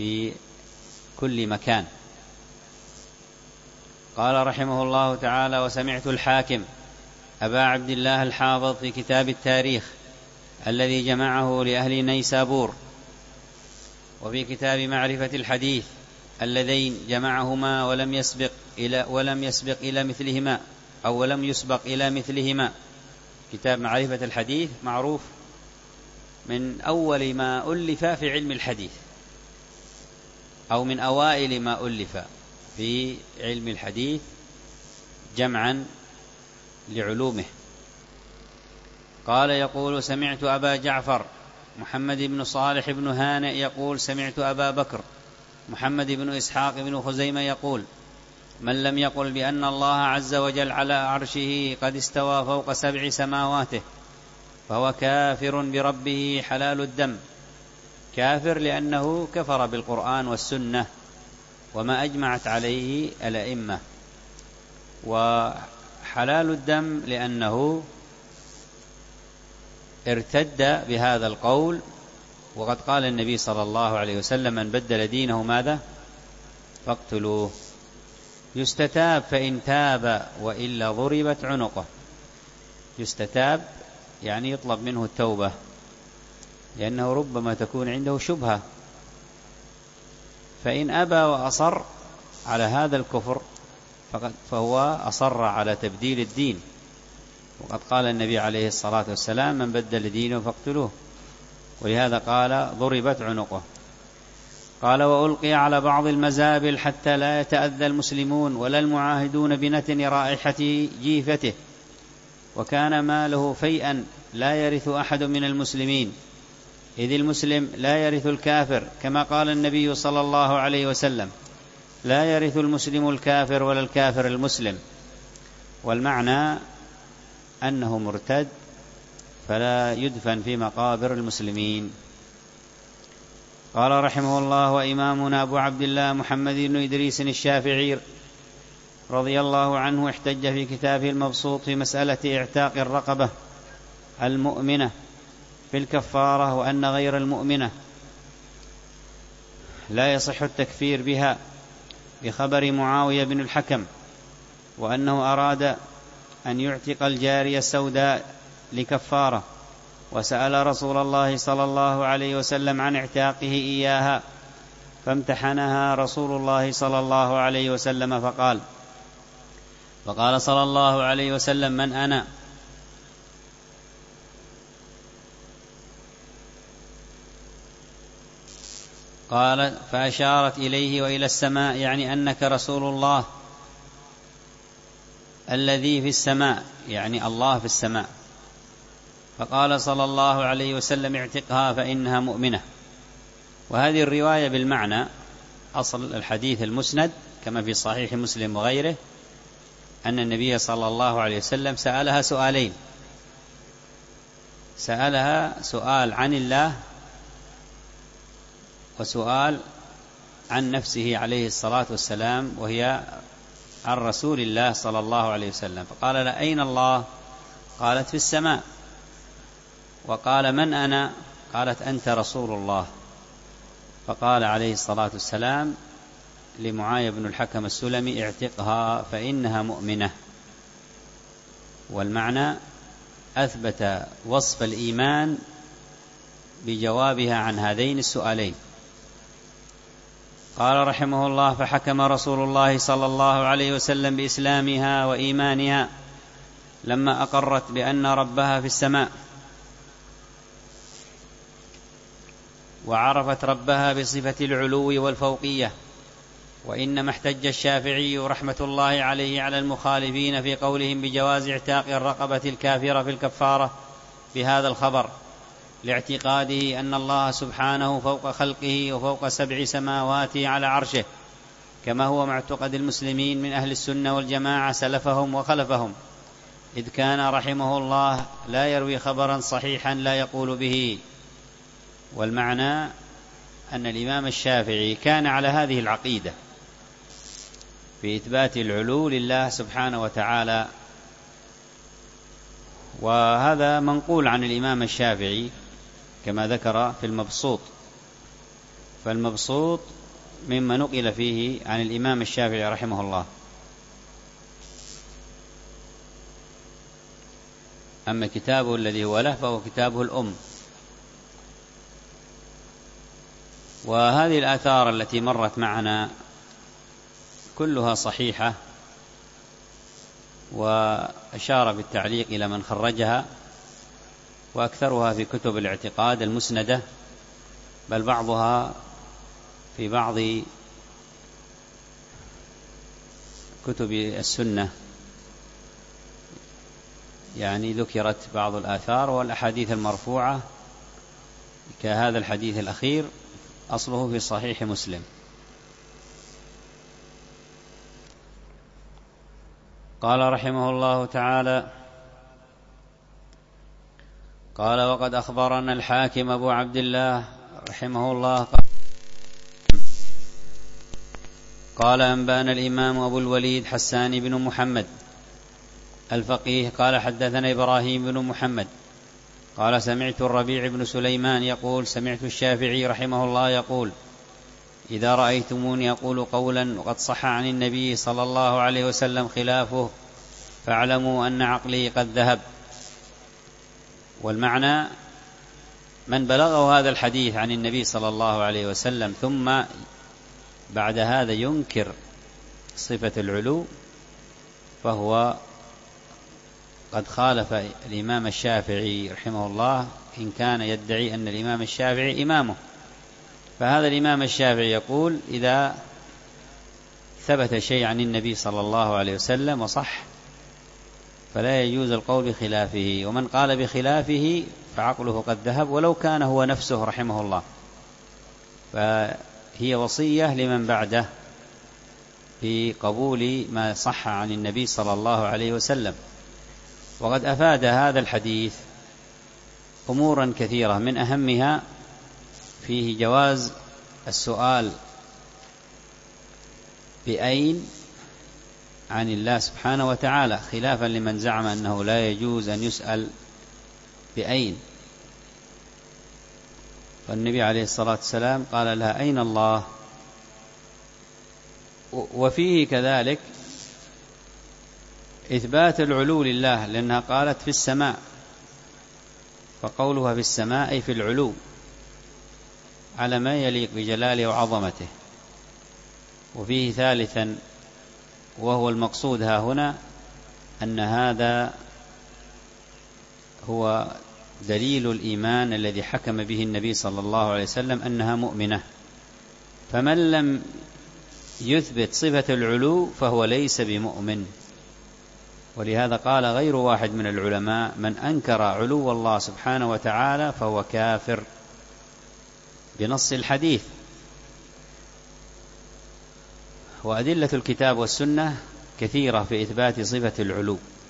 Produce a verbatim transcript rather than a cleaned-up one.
في كل مكان. قال رحمه الله تعالى: وسمعت الحاكم أبا عبد الله الحافظ في كتاب التاريخ الذي جمعه لأهل نيسابور، وفي كتاب معرفة الحديث اللذين جمعهما ولم يسبق إلى ولم يسبق إلى مثلهما أو ولم يسبق إلى مثلهما. كتاب معرفة الحديث معروف من أول ما ألف في علم الحديث، أو من أوائل ما ألف في علم الحديث جمعا لعلومه. قال يقول: سمعت أبا جعفر محمد بن صالح بن هانئ يقول: سمعت أبا بكر محمد بن إسحاق بن خزيمة يقول: من لم يقل بأن الله عز وجل على عرشه قد استوى فوق سبع سماواته فهو كافر بربه حلال الدم. كافر لأنه كفر بالقرآن والسنة وما أجمعت عليه الأئمة، وحلال الدم لأنه ارتد بهذا القول، وقد قال النبي صلى الله عليه وسلم: من بدل دينه ماذا؟ فاقتلوه. يستتاب فإن تاب وإلا ضربت عنقه. يستتاب يعني يطلب منه التوبة، لأنه ربما تكون عنده شبهة، فإن أبى وأصر على هذا الكفر فهو أصر على تبديل الدين، وقد قال النبي عليه الصلاة والسلام: من بدل دينه فاقتلوه، ولهذا قال ضربت عنقه. قال: وألقي على بعض المزابل حتى لا يتأذى المسلمون ولا المعاهدون بنتن رائحة جيفته، وكان ماله فيئا لا يرث أحد من المسلمين، إذ المسلم لا يرث الكافر، كما قال النبي صلى الله عليه وسلم: لا يرث المسلم الكافر ولا الكافر المسلم. والمعنى أنه مرتد فلا يدفن في مقابر المسلمين. قال رحمه الله: وإمامنا أبو عبد الله محمد بن إدريس الشافعي رضي الله عنه احتج في كتابه المبسوط في مسألة اعتاق الرقبة المؤمنة في الكفارة، وأن غير المؤمنة لا يصح التكفير بها، بخبر معاوية بن الحكم، وأنه أراد أن يعتق الجارية السوداء لكفارة، وسأل رسول الله صلى الله عليه وسلم عن اعتاقه إياها، فامتحنها رسول الله صلى الله عليه وسلم فقال فقال صلى الله عليه وسلم: من أنا؟ قال: فأشارت إليه وإلى السماء، يعني أنك رسول الله الذي في السماء، يعني الله في السماء. فقال صلى الله عليه وسلم: اعتقها فإنها مؤمنة. وهذه الرواية بالمعنى. أصل الحديث المسند كما في صحيح مسلم وغيره أن النبي صلى الله عليه وسلم سألها سؤالين: سألها سؤال عن الله، وسؤال عن نفسه عليه الصلاة والسلام، وهي عن رسول الله صلى الله عليه وسلم. فقال لها: أين الله؟ قالت: في السماء. وقال: من أنا؟ قالت: أنت رسول الله. فقال عليه الصلاة والسلام لمعاوية بن الحكم السلمي: اعتقها فإنها مؤمنة. والمعنى أثبت وصف الإيمان بجوابها عن هذين السؤالين. قال رحمه الله: فحكم رسول الله صلى الله عليه وسلم بإسلامها وإيمانها لما أقرت بأن ربها في السماء، وعرفت ربها بصفة العلو والفوقية. وإنما احتج الشافعي رحمة الله عليه على المخالفين في قولهم بجواز اعتاق الرقبة الكافرة في الكفارة بهذا الخبر، لاعتقاده أن الله سبحانه فوق خلقه وفوق سبع سماوات على عرشه، كما هو معتقد المسلمين من أهل السنة والجماعة سلفهم وخلفهم، إذ كان رحمه الله لا يروي خبرا صحيحا لا يقول به. والمعنى أن الإمام الشافعي كان على هذه العقيدة في إثبات العلو لله سبحانه وتعالى، وهذا منقول عن الإمام الشافعي كما ذكر في المبسوط. فالمبسوط مما نقل فيه عن الإمام الشافعي رحمه الله. أما كتابه الذي هو له فهو كتابه الأم. وهذه الآثار التي مرت معنا كلها صحيحة، وأشار بالتعليق إلى من خرجها، وأكثرها في كتب الاعتقاد المسندة، بل بعضها في بعض كتب السنة، يعني ذكرت بعض الآثار والأحاديث المرفوعة كهذا الحديث الأخير أصله في صحيح مسلم. قال رحمه الله تعالى: قال: وقد أخبرنا الحاكم أبو عبد الله رحمه الله قال: أنبانا الإمام أبو الوليد حسان بن محمد الفقيه قال: حدثنا إبراهيم بن محمد قال: سمعت الربيع بن سليمان يقول: سمعت الشافعي رحمه الله يقول: إذا رأيتموني أقول قولا وقد صح عن النبي صلى الله عليه وسلم خلافه فاعلموا أن عقلي قد ذهب. والمعنى: من بلغه هذا الحديث عن النبي صلى الله عليه وسلم ثم بعد هذا ينكر صفة العلو فهو قد خالف الإمام الشافعي رحمه الله، إن كان يدعي أن الإمام الشافعي إمامه. فهذا الإمام الشافعي يقول: إذا ثبت شيء عن النبي صلى الله عليه وسلم وصح فلا يجوز القول بخلافه، ومن قال بخلافه فعقله قد ذهب ولو كان هو نفسه رحمه الله. فهي وصية لمن بعده في قبول ما صح عن النبي صلى الله عليه وسلم. وقد أفاد هذا الحديث أمورا كثيرة، من أهمها فيه جواز السؤال بأين عن الله سبحانه وتعالى، خلافا لمن زعم أنه لا يجوز أن يسأل بأين. فالنبي عليه الصلاة والسلام قال لها: أين الله؟ وفيه كذلك إثبات العلو لله، لأنها قالت في السماء، فقولها في السماء أي في العلو على ما يليق بجلاله وعظمته. وفيه ثالثا وهو المقصود ها هنا، أن هذا هو دليل الإيمان الذي حكم به النبي صلى الله عليه وسلم أنها مؤمنة. فمن لم يثبت صفة العلو فهو ليس بمؤمن. ولهذا قال غير واحد من العلماء: من أنكر علو الله سبحانه وتعالى فهو كافر، بنص الحديث. وأدلة الكتاب والسنة كثيرة في إثبات صفة العلو.